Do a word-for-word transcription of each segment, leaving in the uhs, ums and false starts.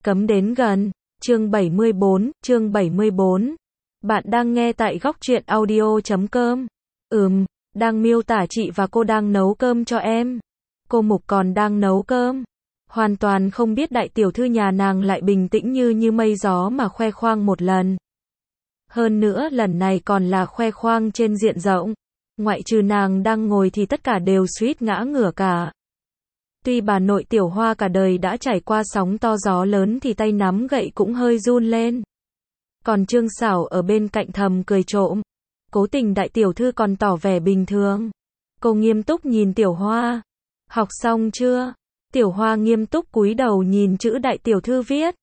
Cấm đến gần. Chương bảy mươi bốn, chương bảy mươi bốn. Bạn đang nghe tại góc truyện audio chấm com. Ừm, đang miêu tả chị và cô đang nấu cơm cho em. Cô Mục còn đang nấu cơm. Hoàn toàn không biết đại tiểu thư nhà nàng lại bình tĩnh như như mây gió mà khoe khoang một lần. Hơn nữa lần này còn là khoe khoang trên diện rộng. Ngoại trừ nàng đang ngồi thì tất cả đều suýt ngã ngửa cả. Tuy bà nội Tiểu Hoa cả đời đã trải qua sóng to gió lớn thì tay nắm gậy cũng hơi run lên. Còn Trương Sảo ở bên cạnh thầm cười trộm. Cố Tình đại tiểu thư còn tỏ vẻ bình thường. Cô nghiêm túc nhìn Tiểu Hoa. Học xong chưa? Tiểu Hoa nghiêm túc cúi đầu nhìn chữ đại tiểu thư viết.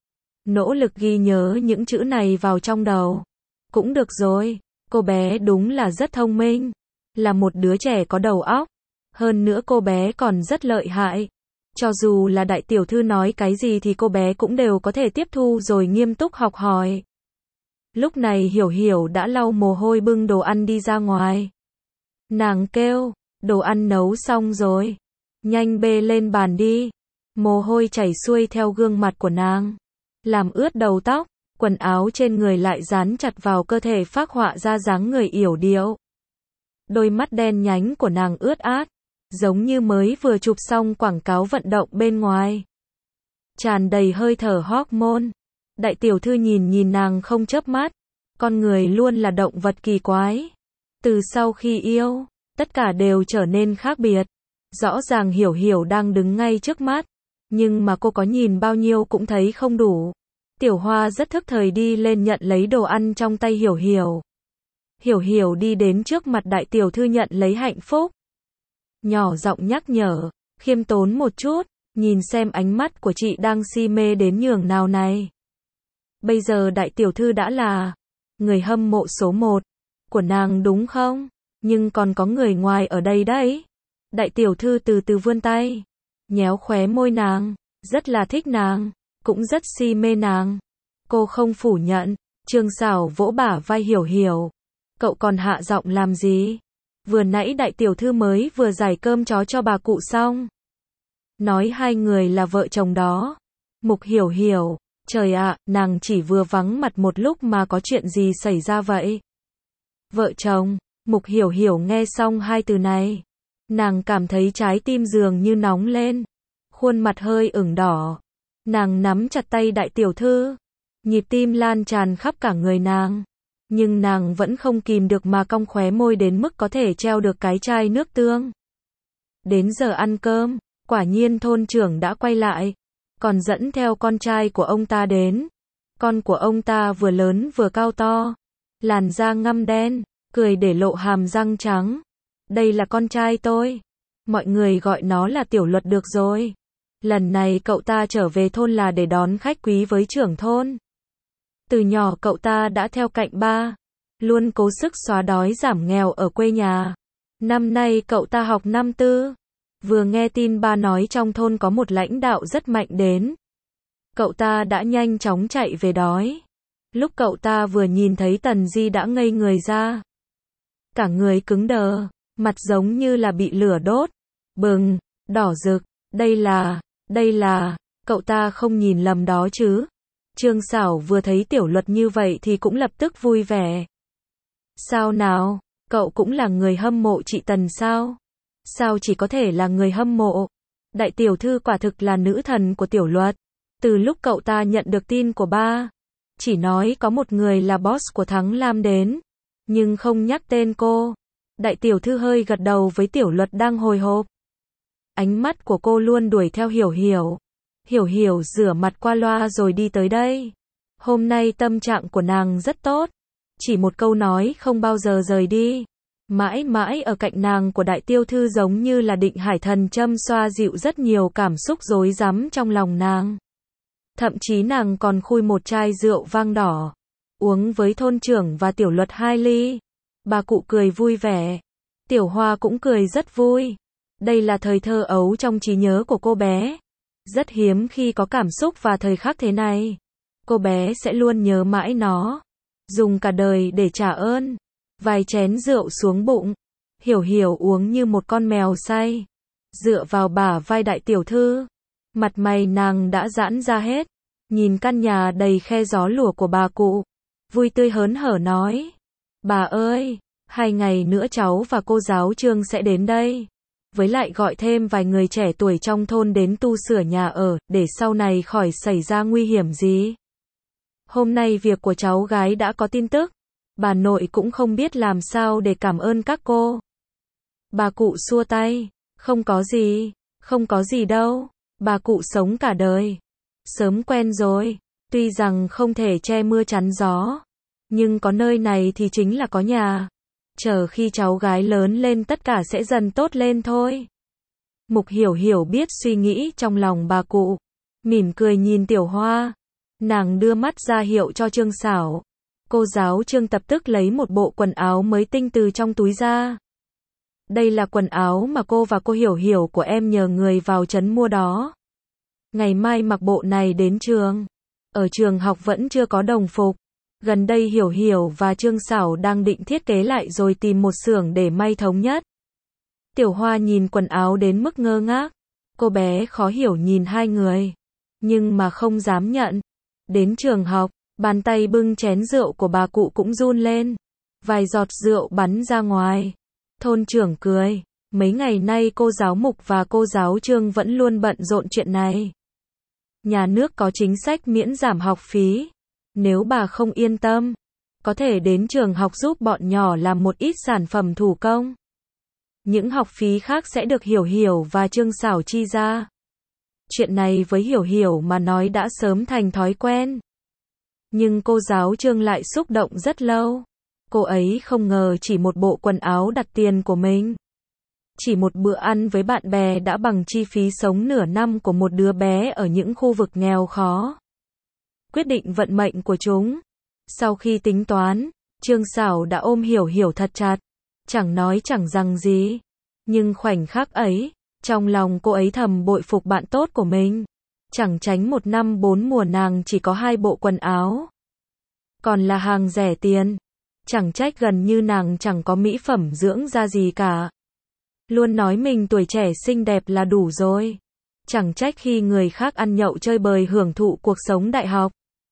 Nỗ lực ghi nhớ những chữ này vào trong đầu. Cũng được rồi, cô bé đúng là rất thông minh. Là một đứa trẻ có đầu óc. Hơn nữa cô bé còn rất lợi hại. Cho dù là đại tiểu thư nói cái gì thì cô bé cũng đều có thể tiếp thu rồi nghiêm túc học hỏi. Lúc này Hiểu Hiểu đã lau mồ hôi bưng đồ ăn đi ra ngoài. Nàng kêu, đồ ăn nấu xong rồi. Nhanh bê lên bàn đi. Mồ hôi chảy xuôi theo gương mặt của nàng. Làm ướt đầu tóc, quần áo trên người lại dán chặt vào cơ thể phác họa ra dáng người yểu điệu. Đôi mắt đen nhánh của nàng ướt át. Giống như mới vừa chụp xong quảng cáo vận động bên ngoài. Tràn đầy hơi thở hormone. Đại tiểu thư nhìn nhìn nàng không chớp mắt. Con người luôn là động vật kỳ quái. Từ sau khi yêu, tất cả đều trở nên khác biệt. Rõ ràng Hiểu Hiểu đang đứng ngay trước mắt. Nhưng mà cô có nhìn bao nhiêu cũng thấy không đủ. Tiểu Hoa rất thức thời đi lên nhận lấy đồ ăn trong tay Hiểu Hiểu. Hiểu Hiểu đi đến trước mặt đại tiểu thư nhận lấy hạnh phúc. Nhỏ giọng nhắc nhở, khiêm tốn một chút, nhìn xem ánh mắt của chị đang si mê đến nhường nào này. Bây giờ đại tiểu thư đã là người hâm mộ số một của nàng đúng không? Nhưng còn có người ngoài ở đây đấy. Đại tiểu thư từ từ vươn tay, nhéo khóe môi nàng, rất là thích nàng, cũng rất si mê nàng. Cô không phủ nhận. Trương Sảo vỗ bả vai Hiểu Hiểu. Cậu còn hạ giọng làm gì? Vừa nãy đại tiểu thư mới vừa giải cơm chó cho bà cụ xong. Nói hai người là vợ chồng đó. Mục Hiểu Hiểu, trời ạ, nàng chỉ vừa vắng mặt một lúc mà có chuyện gì xảy ra vậy? Vợ chồng, Mục Hiểu Hiểu nghe xong hai từ này. Nàng cảm thấy trái tim dường như nóng lên. Khuôn mặt hơi ửng đỏ. Nàng nắm chặt tay đại tiểu thư. Nhịp tim lan tràn khắp cả người nàng. Nhưng nàng vẫn không kìm được mà cong khóe môi đến mức có thể treo được cái chai nước tương. Đến giờ ăn cơm, quả nhiên thôn trưởng đã quay lại. Còn dẫn theo con trai của ông ta đến. Con của ông ta vừa lớn vừa cao to. Làn da ngăm đen, cười để lộ hàm răng trắng. Đây là con trai tôi. Mọi người gọi nó là Tiểu Luật được rồi. Lần này cậu ta trở về thôn là để đón khách quý với trưởng thôn. Từ nhỏ cậu ta đã theo cạnh ba, luôn cố sức xóa đói giảm nghèo ở quê nhà. Năm nay cậu ta học năm tư. Vừa nghe tin ba nói trong thôn có một lãnh đạo rất mạnh đến. Cậu ta đã nhanh chóng chạy về đói. Lúc cậu ta vừa nhìn thấy Tần Di đã ngây người ra. Cả người cứng đờ, mặt giống như là bị lửa đốt. Bừng, đỏ rực, đây là, đây là, cậu ta không nhìn lầm đó chứ. Trương Sảo vừa thấy Tiểu Luật như vậy thì cũng lập tức vui vẻ. Sao nào, cậu cũng là người hâm mộ chị Tần sao? Sao chỉ có thể là người hâm mộ? Đại tiểu thư quả thực là nữ thần của Tiểu Luật. Từ lúc cậu ta nhận được tin của ba, chỉ nói có một người là boss của Thắng Lam đến, nhưng không nhắc tên cô. Đại tiểu thư hơi gật đầu với Tiểu Luật đang hồi hộp. Ánh mắt của cô luôn đuổi theo Hiểu Hiểu. Hiểu Hiểu rửa mặt qua loa rồi đi tới đây. Hôm nay tâm trạng của nàng rất tốt. Chỉ một câu nói không bao giờ rời đi. Mãi mãi ở cạnh nàng của đại tiêu thư giống như là định hải thần châm xoa dịu rất nhiều cảm xúc rối rắm trong lòng nàng. Thậm chí nàng còn khui một chai rượu vang đỏ. Uống với thôn trưởng và Tiểu Luật hai ly. Bà cụ cười vui vẻ. Tiểu Hoa cũng cười rất vui. Đây là thời thơ ấu trong trí nhớ của cô bé. Rất hiếm khi có cảm xúc và thời khắc thế này. Cô bé sẽ luôn nhớ mãi nó. Dùng cả đời để trả ơn. Vài chén rượu xuống bụng. Hiểu Hiểu uống như một con mèo say. Dựa vào bả vai đại tiểu thư. Mặt mày nàng đã giãn ra hết. nhìn căn nhà đầy khe gió lùa của bà cụ, vui tươi hớn hở nói. Bà ơi, hai ngày nữa cháu và cô giáo Trương sẽ đến đây. Với lại gọi thêm vài người trẻ tuổi trong thôn đến tu sửa nhà ở, để sau này khỏi xảy ra nguy hiểm gì. Hôm nay việc của cháu gái đã có tin tức. Bà nội cũng không biết làm sao để cảm ơn các cô. Bà cụ xua tay. Không có gì, không có gì đâu. Bà cụ sống cả đời. Sớm quen rồi. Tuy rằng không thể che mưa chắn gió. Nhưng có nơi này thì chính là có nhà. Chờ khi cháu gái lớn lên tất cả sẽ dần tốt lên thôi. Mục Hiểu Hiểu biết suy nghĩ trong lòng bà cụ. Mỉm cười nhìn Tiểu Hoa. Nàng đưa mắt ra hiệu cho Trương Sảo. Cô giáo Trương lập tức lấy một bộ quần áo mới tinh từ trong túi ra. Đây là quần áo mà cô và cô Hiểu Hiểu của em nhờ người vào trấn mua đó. Ngày mai mặc bộ này đến trường. Ở trường học vẫn chưa có đồng phục. Gần đây Hiểu Hiểu và Trương Sảo đang định thiết kế lại rồi tìm một xưởng để may thống nhất. Tiểu Hoa nhìn quần áo đến mức ngơ ngác. Cô bé khó hiểu nhìn hai người. Nhưng mà không dám nhận. Đến trường học, bàn tay bưng chén rượu của bà cụ cũng run lên. Vài giọt rượu bắn ra ngoài. Thôn trưởng cười. Mấy ngày nay cô giáo Mục và cô giáo Trương vẫn luôn bận rộn chuyện này. Nhà nước có chính sách miễn giảm học phí. Nếu bà không yên tâm, có thể đến trường học giúp bọn nhỏ làm một ít sản phẩm thủ công. Những học phí khác sẽ được Hiểu Hiểu và Trương Sảo chi ra. Chuyện này với Hiểu Hiểu mà nói đã sớm thành thói quen. Nhưng cô giáo Trương lại xúc động rất lâu. Cô ấy không ngờ chỉ một bộ quần áo đặt tiền của mình. Chỉ một bữa ăn với bạn bè đã bằng chi phí sống nửa năm của một đứa bé ở những khu vực nghèo khó. Quyết định vận mệnh của chúng. Sau khi tính toán, Trương Sảo đã ôm Hiểu Hiểu thật chặt. Chẳng nói chẳng rằng gì. Nhưng khoảnh khắc ấy, trong lòng cô ấy thầm bội phục bạn tốt của mình. Chẳng tránh một năm bốn mùa nàng chỉ có hai bộ quần áo. Còn là hàng rẻ tiền. Chẳng trách gần như nàng chẳng có mỹ phẩm dưỡng da gì cả. Luôn nói mình tuổi trẻ xinh đẹp là đủ rồi. Chẳng trách khi người khác ăn nhậu chơi bời hưởng thụ cuộc sống đại học.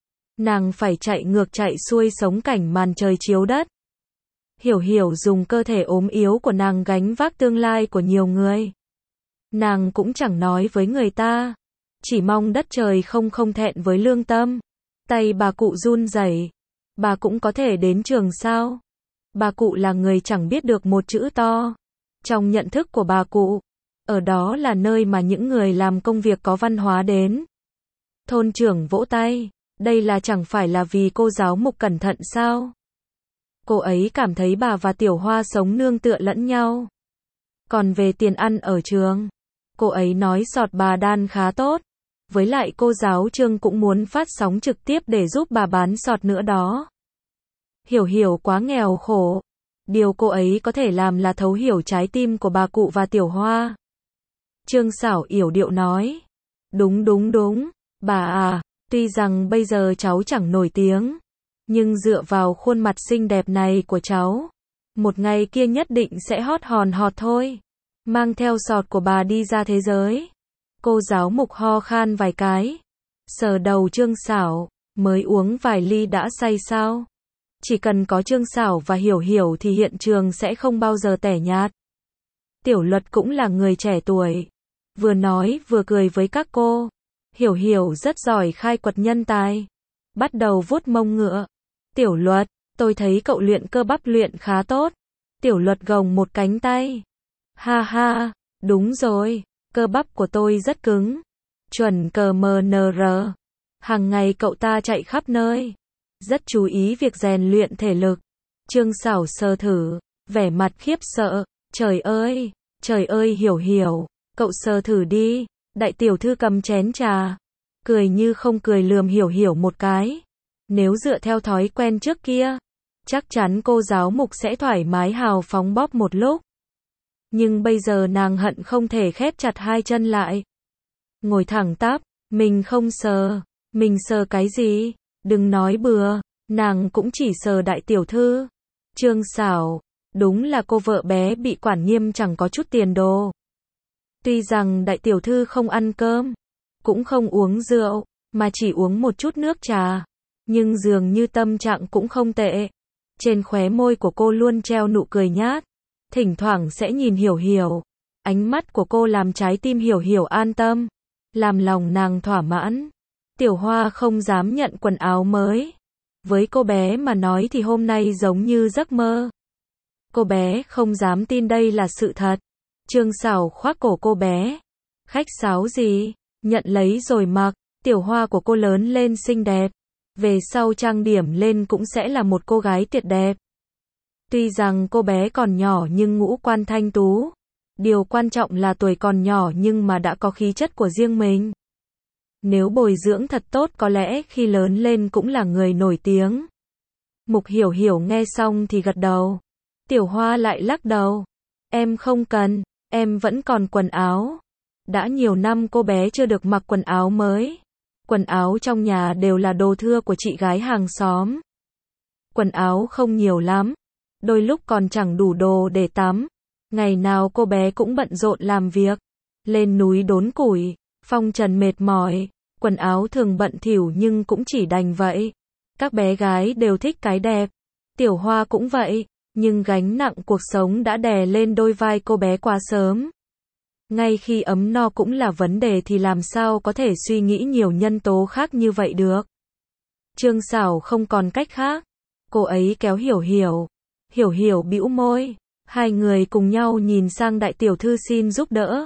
Nàng phải chạy ngược chạy xuôi sống cảnh màn trời chiếu đất. Hiểu Hiểu dùng cơ thể ốm yếu của nàng gánh vác tương lai của nhiều người. Nàng cũng chẳng nói với người ta. Chỉ mong đất trời không không thẹn với lương tâm. Tay bà cụ run rẩy. Bà cũng có thể đến trường sao? Bà cụ là người chẳng biết được một chữ to. Trong nhận thức của bà cụ, ở đó là nơi mà những người làm công việc có văn hóa đến. Thôn trưởng vỗ tay. Đây là chẳng phải là vì cô giáo Mục cẩn thận sao? Cô ấy cảm thấy bà và Tiểu Hoa sống nương tựa lẫn nhau. Còn về tiền ăn ở trường, cô ấy nói sọt bà đan khá tốt. Với lại cô giáo Trương cũng muốn phát sóng trực tiếp để giúp bà bán sọt nữa đó. Hiểu Hiểu quá nghèo khổ. Điều cô ấy có thể làm là thấu hiểu trái tim của bà cụ và Tiểu Hoa. Trương Sảo yểu điệu nói. Đúng đúng đúng, bà à, tuy rằng bây giờ cháu chẳng nổi tiếng. Nhưng dựa vào khuôn mặt xinh đẹp này của cháu, một ngày kia nhất định sẽ hót hòn hot thôi. Mang theo sọt của bà đi ra thế giới. Cô giáo Mục ho khan vài cái. Sờ đầu Trương Sảo, mới uống vài ly đã say sao? Chỉ cần có Trương Sảo và Hiểu Hiểu thì hiện trường sẽ không bao giờ tẻ nhạt. Tiểu Luật cũng là người trẻ tuổi. Vừa nói vừa cười với các cô. Hiểu Hiểu rất giỏi khai quật nhân tài. Bắt đầu vuốt mông ngựa. Tiểu Luật, tôi thấy cậu luyện cơ bắp luyện khá tốt. Tiểu Luật gồng một cánh tay. Ha ha, đúng rồi, cơ bắp của tôi rất cứng. Chuẩn cờ em en rờ. Hàng ngày cậu ta chạy khắp nơi. Rất chú ý việc rèn luyện thể lực. Trương Sảo sờ thử, vẻ mặt khiếp sợ. Trời ơi, trời ơi Hiểu Hiểu, cậu sờ thử đi. Đại tiểu thư cầm chén trà. Cười như không cười lườm Hiểu Hiểu một cái. Nếu dựa theo thói quen trước kia, chắc chắn cô giáo Mục sẽ thoải mái hào phóng bóp một lúc. Nhưng bây giờ nàng hận không thể khép chặt hai chân lại. Ngồi thẳng tắp, mình không sờ. Mình sờ cái gì? Đừng nói bừa, nàng cũng chỉ sờ đại tiểu thư. Trương Sảo, đúng là cô vợ bé bị quản nghiêm chẳng có chút tiền đồ. Tuy rằng đại tiểu thư không ăn cơm, cũng không uống rượu, mà chỉ uống một chút nước trà. Nhưng dường như tâm trạng cũng không tệ. Trên khóe môi của cô luôn treo nụ cười nhát. Thỉnh thoảng sẽ nhìn Hiểu Hiểu. Ánh mắt của cô làm trái tim Hiểu Hiểu an tâm. Làm lòng nàng thỏa mãn. Tiểu Hoa không dám nhận quần áo mới. Với cô bé mà nói thì hôm nay giống như giấc mơ. Cô bé không dám tin đây là sự thật. Trương Sảo khoác cổ cô bé. Khách sáo gì? Nhận lấy rồi mặc. Tiểu Hoa của cô lớn lên xinh đẹp. Về sau trang điểm lên cũng sẽ là một cô gái tuyệt đẹp. Tuy rằng cô bé còn nhỏ nhưng ngũ quan thanh tú. Điều quan trọng là tuổi còn nhỏ nhưng mà đã có khí chất của riêng mình. Nếu bồi dưỡng thật tốt có lẽ khi lớn lên cũng là người nổi tiếng. Mục Hiểu Hiểu nghe xong thì gật đầu. Tiểu Hoa lại lắc đầu. Em không cần, em vẫn còn quần áo. Đã nhiều năm cô bé chưa được mặc quần áo mới. Quần áo trong nhà đều là đồ thưa của chị gái hàng xóm. Quần áo không nhiều lắm. Đôi lúc còn chẳng đủ đồ để tắm. Ngày nào cô bé cũng bận rộn làm việc. Lên núi đốn củi, phong trần mệt mỏi. Quần áo thường bận thỉu nhưng cũng chỉ đành vậy. Các bé gái đều thích cái đẹp. Tiểu Hoa cũng vậy. Nhưng gánh nặng cuộc sống đã đè lên đôi vai cô bé quá sớm. Ngay khi ấm no cũng là vấn đề thì làm sao có thể suy nghĩ nhiều nhân tố khác như vậy được. Trương Sảo không còn cách khác. Cô ấy kéo Hiểu Hiểu. Hiểu Hiểu bĩu môi. Hai người cùng nhau nhìn sang đại tiểu thư xin giúp đỡ.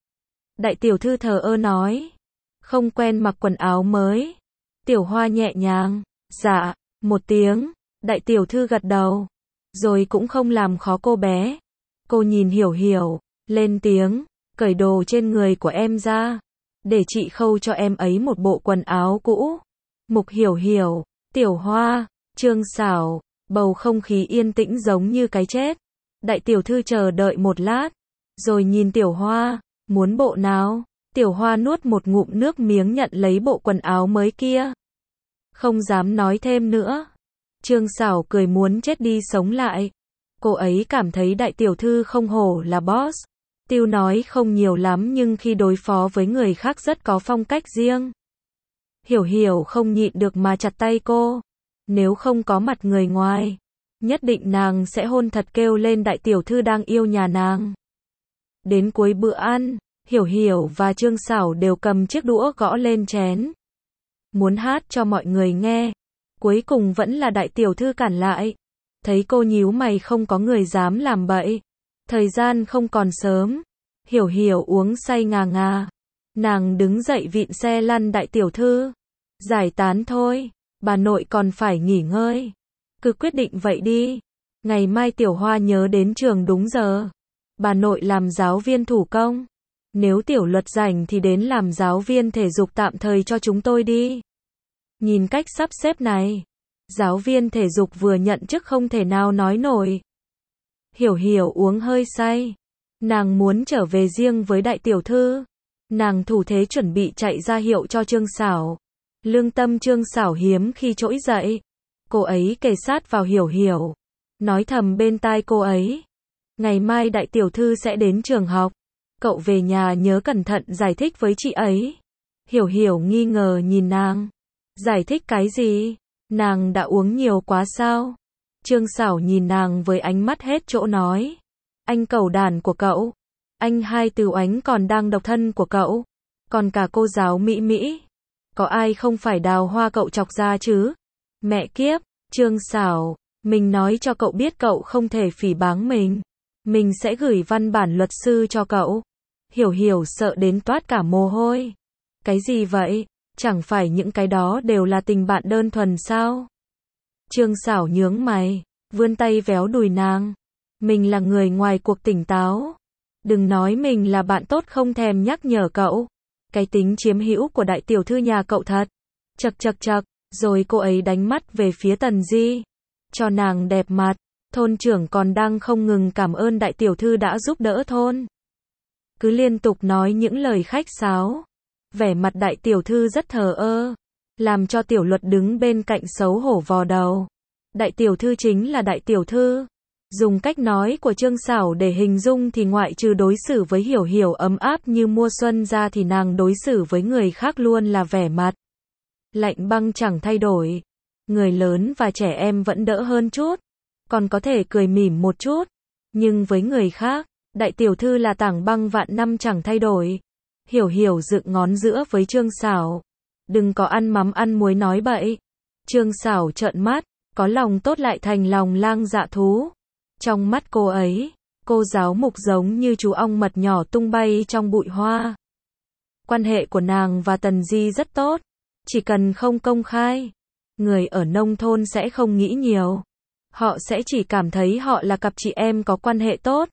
Đại tiểu thư thờ ơ nói. Không quen mặc quần áo mới. Tiểu Hoa nhẹ nhàng. Dạ, một tiếng. Đại tiểu thư gật đầu. Rồi cũng không làm khó cô bé. Cô nhìn Hiểu Hiểu. Lên tiếng. Cởi đồ trên người của em ra. Để chị khâu cho em ấy một bộ quần áo cũ. Mục Hiểu Hiểu. Tiểu Hoa. Trương Sảo. Bầu không khí yên tĩnh giống như cái chết. Đại tiểu thư chờ đợi một lát. Rồi nhìn Tiểu Hoa. Muốn bộ nào? Tiểu Hoa nuốt một ngụm nước miếng nhận lấy bộ quần áo mới kia. Không dám nói thêm nữa. Trương Sảo cười muốn chết đi sống lại. Cô ấy cảm thấy đại tiểu thư không hổ là boss. Tiêu nói không nhiều lắm nhưng khi đối phó với người khác rất có phong cách riêng. Hiểu Hiểu không nhịn được mà chặt tay cô. Nếu không có mặt người ngoài, nhất định nàng sẽ hôn thật kêu lên đại tiểu thư đang yêu nhà nàng. Đến cuối bữa ăn, Hiểu Hiểu và Trương Sảo đều cầm chiếc đũa gõ lên chén. Muốn hát cho mọi người nghe. Cuối cùng vẫn là đại tiểu thư cản lại. Thấy cô nhíu mày không có người dám làm bậy. Thời gian không còn sớm. Hiểu Hiểu uống say ngà ngà. Nàng đứng dậy vịn xe lăn đại tiểu thư. Giải tán thôi. Bà nội còn phải nghỉ ngơi. Cứ quyết định vậy đi. Ngày mai Tiểu Hoa nhớ đến trường đúng giờ. Bà nội làm giáo viên thủ công. Nếu Tiểu Luật rảnh thì đến làm giáo viên thể dục tạm thời cho chúng tôi đi. Nhìn cách sắp xếp này. Giáo viên thể dục vừa nhận chức không thể nào nói nổi. Hiểu Hiểu uống hơi say. Nàng muốn trở về riêng với đại tiểu thư. Nàng thủ thế chuẩn bị chạy ra hiệu cho Trương Sảo. Lương tâm Trương Sảo hiếm khi trỗi dậy. Cô ấy kề sát vào Hiểu Hiểu. Nói thầm bên tai cô ấy. Ngày mai đại tiểu thư sẽ đến trường học. Cậu về nhà nhớ cẩn thận giải thích với chị ấy. Hiểu Hiểu nghi ngờ nhìn nàng. Giải thích cái gì? Nàng đã uống nhiều quá sao? Trương Sảo nhìn nàng với ánh mắt hết chỗ nói. Anh cẩu đàn của cậu. Anh hai từ oánh còn đang độc thân của cậu. Còn cả cô giáo Mỹ Mỹ. Có ai không phải đào hoa cậu chọc ra chứ? Mẹ kiếp, Trương Sảo. Mình nói cho cậu biết cậu không thể phỉ báng mình. Mình sẽ gửi văn bản luật sư cho cậu. Hiểu Hiểu sợ đến toát cả mồ hôi. Cái gì vậy? Chẳng phải những cái đó đều là tình bạn đơn thuần sao? Trương Sảo nhướng mày, vươn tay véo đùi nàng. Mình là người ngoài cuộc tỉnh táo. Đừng nói mình là bạn tốt không thèm nhắc nhở cậu. Cái tính chiếm hữu của đại tiểu thư nhà cậu thật. Chật chật chật, rồi cô ấy đánh mắt về phía Tần Di. Cho nàng đẹp mặt, thôn trưởng còn đang không ngừng cảm ơn đại tiểu thư đã giúp đỡ thôn. Cứ liên tục nói những lời khách sáo. Vẻ mặt đại tiểu thư rất thờ ơ. Làm cho Tiểu Luật đứng bên cạnh xấu hổ vò đầu. Đại tiểu thư chính là đại tiểu thư. Dùng cách nói của Trương Sảo để hình dung thì ngoại trừ đối xử với Hiểu Hiểu ấm áp như mùa xuân ra thì nàng đối xử với người khác luôn là vẻ mặt Lạnh băng chẳng thay đổi. Người lớn và trẻ em vẫn đỡ hơn chút. Còn có thể cười mỉm một chút. Nhưng với người khác, đại tiểu thư là tảng băng vạn năm chẳng thay đổi. Hiểu Hiểu dựng ngón giữa với Trương Sảo. Đừng có ăn mắm ăn muối nói bậy. Trương Sảo trợn mắt, có lòng tốt lại thành lòng lang dạ thú. Trong mắt cô ấy, cô giáo mục giống như chú ong mật nhỏ tung bay trong bụi hoa. Quan hệ của nàng và Tần Di rất tốt. Chỉ cần không công khai, người ở nông thôn sẽ không nghĩ nhiều. Họ sẽ chỉ cảm thấy họ là cặp chị em có quan hệ tốt.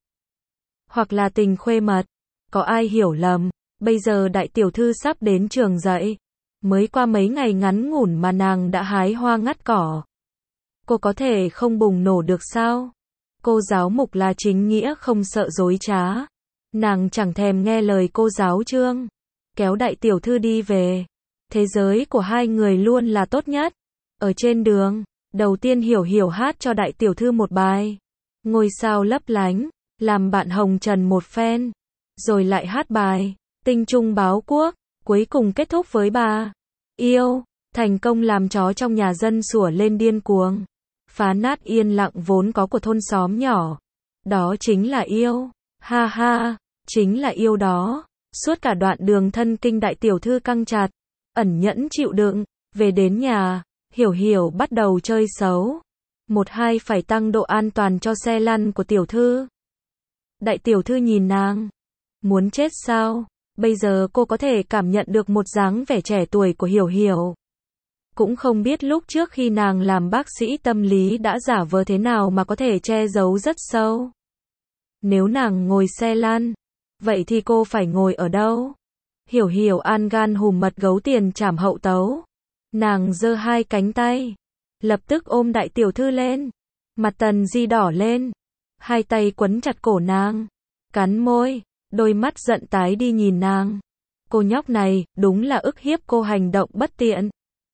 Hoặc là tình khuê mật. Có ai hiểu lầm, bây giờ đại tiểu thư sắp đến trường dạy. Mới qua mấy ngày ngắn ngủn mà nàng đã hái hoa ngắt cỏ. Cô có thể không bùng nổ được sao? Cô giáo mục là chính nghĩa không sợ dối trá. Nàng chẳng thèm nghe lời cô giáo Trương. Kéo đại tiểu thư đi về. Thế giới của hai người luôn là tốt nhất. Ở trên đường, đầu tiên Hiểu Hiểu hát cho đại tiểu thư một bài. Ngôi sao lấp lánh, làm bạn hồng trần một phen. Rồi lại hát bài, tinh trung báo quốc, cuối cùng kết thúc với bà. Yêu, thành công làm chó trong nhà dân sủa lên điên cuồng. Phá nát yên lặng vốn có của thôn xóm nhỏ. Đó chính là yêu. Ha ha, chính là yêu đó. Suốt cả đoạn đường thân kinh đại tiểu thư căng chặt. Ẩn nhẫn chịu đựng. Về đến nhà, Hiểu Hiểu bắt đầu chơi xấu. Một hai phải tăng độ an toàn cho xe lăn của tiểu thư. Đại tiểu thư nhìn nàng. Muốn chết sao? Bây giờ cô có thể cảm nhận được một dáng vẻ trẻ tuổi của Hiểu Hiểu. Cũng không biết lúc trước khi nàng làm bác sĩ tâm lý đã giả vờ thế nào mà có thể che giấu rất sâu. Nếu nàng ngồi xe lăn, vậy thì cô phải ngồi ở đâu? Hiểu Hiểu an gan hùm mật gấu tiền trảm hậu tấu. Nàng giơ hai cánh tay, lập tức ôm đại tiểu thư lên. Mặt Tần Di đỏ lên, hai tay quấn chặt cổ nàng, cắn môi, đôi mắt giận tái đi nhìn nàng. Cô nhóc này, đúng là ức hiếp cô hành động bất tiện.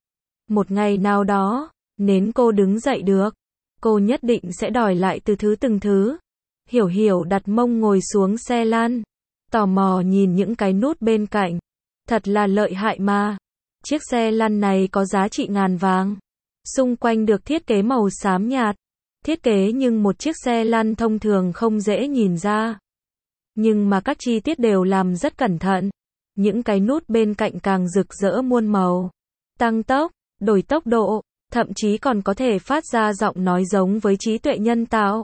Một ngày nào đó, nếu cô đứng dậy được, cô nhất định sẽ đòi lại từ thứ từng thứ. Hiểu Hiểu đặt mông ngồi xuống xe lăn, tò mò nhìn những cái nút bên cạnh. Thật là lợi hại mà. Chiếc xe lăn này có giá trị ngàn vàng. Xung quanh được thiết kế màu xám nhạt. Thiết kế nhưng một chiếc xe lăn thông thường không dễ nhìn ra. Nhưng mà các chi tiết đều làm rất cẩn thận. Những cái nút bên cạnh càng rực rỡ muôn màu. Tăng tốc, đổi tốc độ, thậm chí còn có thể phát ra giọng nói giống với trí tuệ nhân tạo.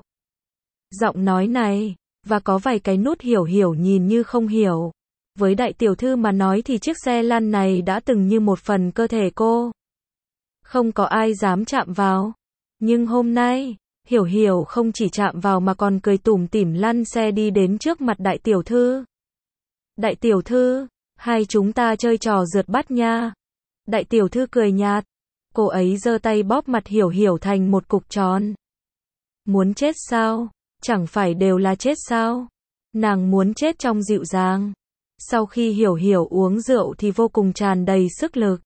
Giọng nói này, và có vài cái nút Hiểu Hiểu nhìn như không hiểu. Với đại tiểu thư mà nói thì chiếc xe lăn này đã từng như một phần cơ thể cô. Không có ai dám chạm vào. Nhưng hôm nay, Hiểu Hiểu không chỉ chạm vào mà còn cười tủm tỉm lăn xe đi đến trước mặt đại tiểu thư. Đại tiểu thư, hai chúng ta chơi trò rượt bắt nha. Đại tiểu thư cười nhạt. Cô ấy giơ tay bóp mặt Hiểu Hiểu thành một cục tròn. Muốn chết sao? Chẳng phải đều là chết sao? Nàng muốn chết trong dịu dàng. Sau khi Hiểu Hiểu uống rượu thì vô cùng tràn đầy sức lực.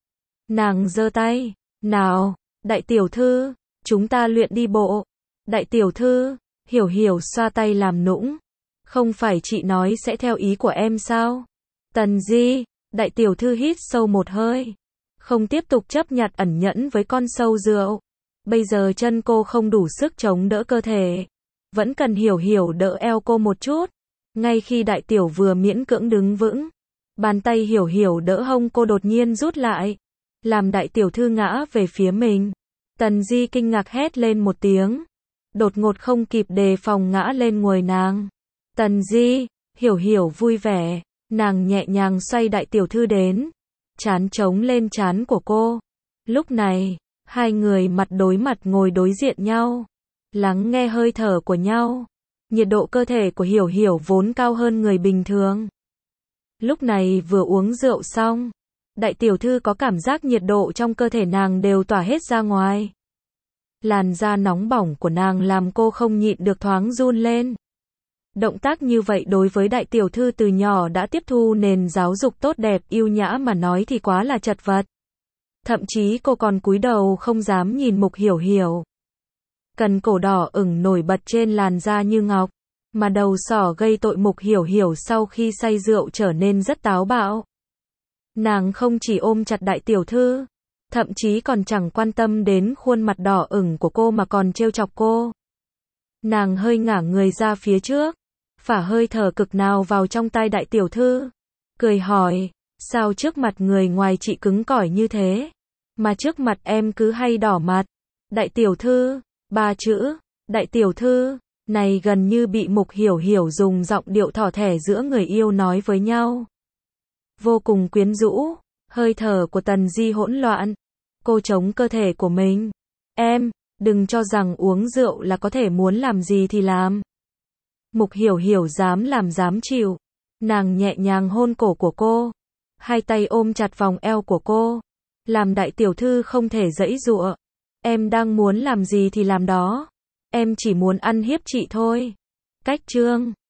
Nàng giơ tay. Nào, đại tiểu thư, chúng ta luyện đi bộ. Đại tiểu thư, Hiểu Hiểu xoa tay làm nũng. Không phải chị nói sẽ theo ý của em sao? Tần Di, đại tiểu thư hít sâu một hơi. Không tiếp tục chấp nhặt ẩn nhẫn với con sâu rượu. Bây giờ chân cô không đủ sức chống đỡ cơ thể. Vẫn cần Hiểu Hiểu đỡ eo cô một chút. Ngay khi đại tiểu vừa miễn cưỡng đứng vững, bàn tay Hiểu Hiểu đỡ hông cô đột nhiên rút lại, làm đại tiểu thư ngã về phía mình. Tần Di kinh ngạc hét lên một tiếng, đột ngột không kịp đề phòng ngã lên người nàng. Tần Di, Hiểu Hiểu vui vẻ, nàng nhẹ nhàng xoay đại tiểu thư đến, trán trống lên trán của cô. Lúc này, hai người mặt đối mặt ngồi đối diện nhau, lắng nghe hơi thở của nhau. Nhiệt độ cơ thể của Hiểu Hiểu vốn cao hơn người bình thường. Lúc này vừa uống rượu xong, đại tiểu thư có cảm giác nhiệt độ trong cơ thể nàng đều tỏa hết ra ngoài. Làn da nóng bỏng của nàng làm cô không nhịn được thoáng run lên. Động tác như vậy đối với đại tiểu thư từ nhỏ đã tiếp thu nền giáo dục tốt đẹp yêu nhã mà nói thì quá là chật vật. Thậm chí cô còn cúi đầu không dám nhìn Mục Hiểu Hiểu. Cần cổ đỏ ửng nổi bật trên làn da như ngọc, mà đầu sỏ gây tội Mục Hiểu Hiểu sau khi say rượu trở nên rất táo bạo. Nàng không chỉ ôm chặt đại tiểu thư, thậm chí còn chẳng quan tâm đến khuôn mặt đỏ ửng của cô mà còn trêu chọc cô. Nàng hơi ngả người ra phía trước, phả hơi thở cực nào vào trong tai đại tiểu thư, cười hỏi, sao trước mặt người ngoài chị cứng cỏi như thế, mà trước mặt em cứ hay đỏ mặt. Đại tiểu thư, ba chữ, đại tiểu thư, này gần như bị Mục Hiểu Hiểu dùng giọng điệu thỏ thẻ giữa người yêu nói với nhau. Vô cùng quyến rũ, hơi thở của Tần Di hỗn loạn, cô chống cơ thể của mình. Em, đừng cho rằng uống rượu là có thể muốn làm gì thì làm. Mục Hiểu Hiểu dám làm dám chịu, nàng nhẹ nhàng hôn cổ của cô, hai tay ôm chặt vòng eo của cô, làm đại tiểu thư không thể giãy giụa. Em đang muốn làm gì thì làm đó, em chỉ muốn ăn hiếp chị thôi. Cách chương